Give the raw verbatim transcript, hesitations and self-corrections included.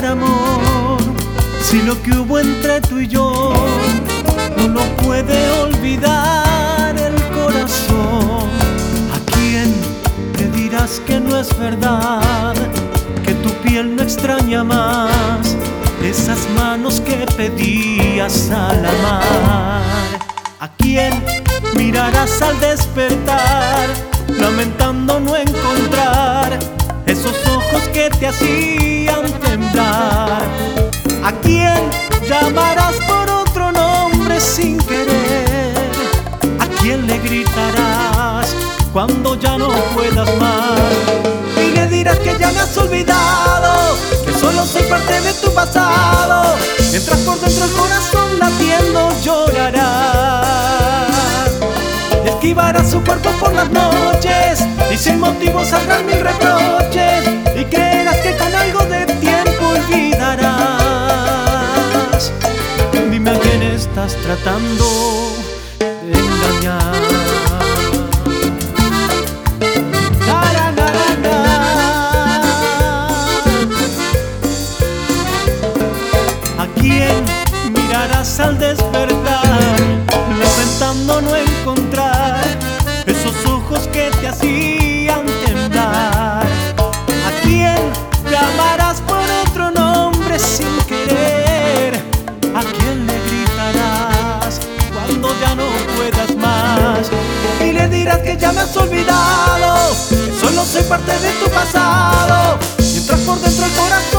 olvidar, amor, si lo que hubo entre tú y yo no lo puede olvidar el corazón? ¿A quién le dirás que no es verdad, que tu piel no extraña más esas manos que pedías al amar? ¿A quién mirarás al despertar, lamentando no encontrar esos ojos que te hacían temblar? ¿A quién llamarás por otro nombre sin querer? ¿A quién le gritarás cuando ya no puedas más? Y le dirás que ya me has olvidado, que solo soy parte de tu pasado. Mientras por dentro el corazón latiendo llorará. Esquivarás su cuerpo por las noches y sin motivo saldrán mil reproches, y creerás que con algo de tiempo olvidarás. Dime a quién estás tratando de engañar. ¿A quién mirarás al despertar, lamentando no encontrar esos ojos que te hacían temblar? ¿A quién llamarás por otro nombre sin querer? ¿A quién le gritarás cuando ya no puedas más? Y le dirás que ya me has olvidado, que solo soy parte de tu pasado. Mientras por dentro el corazón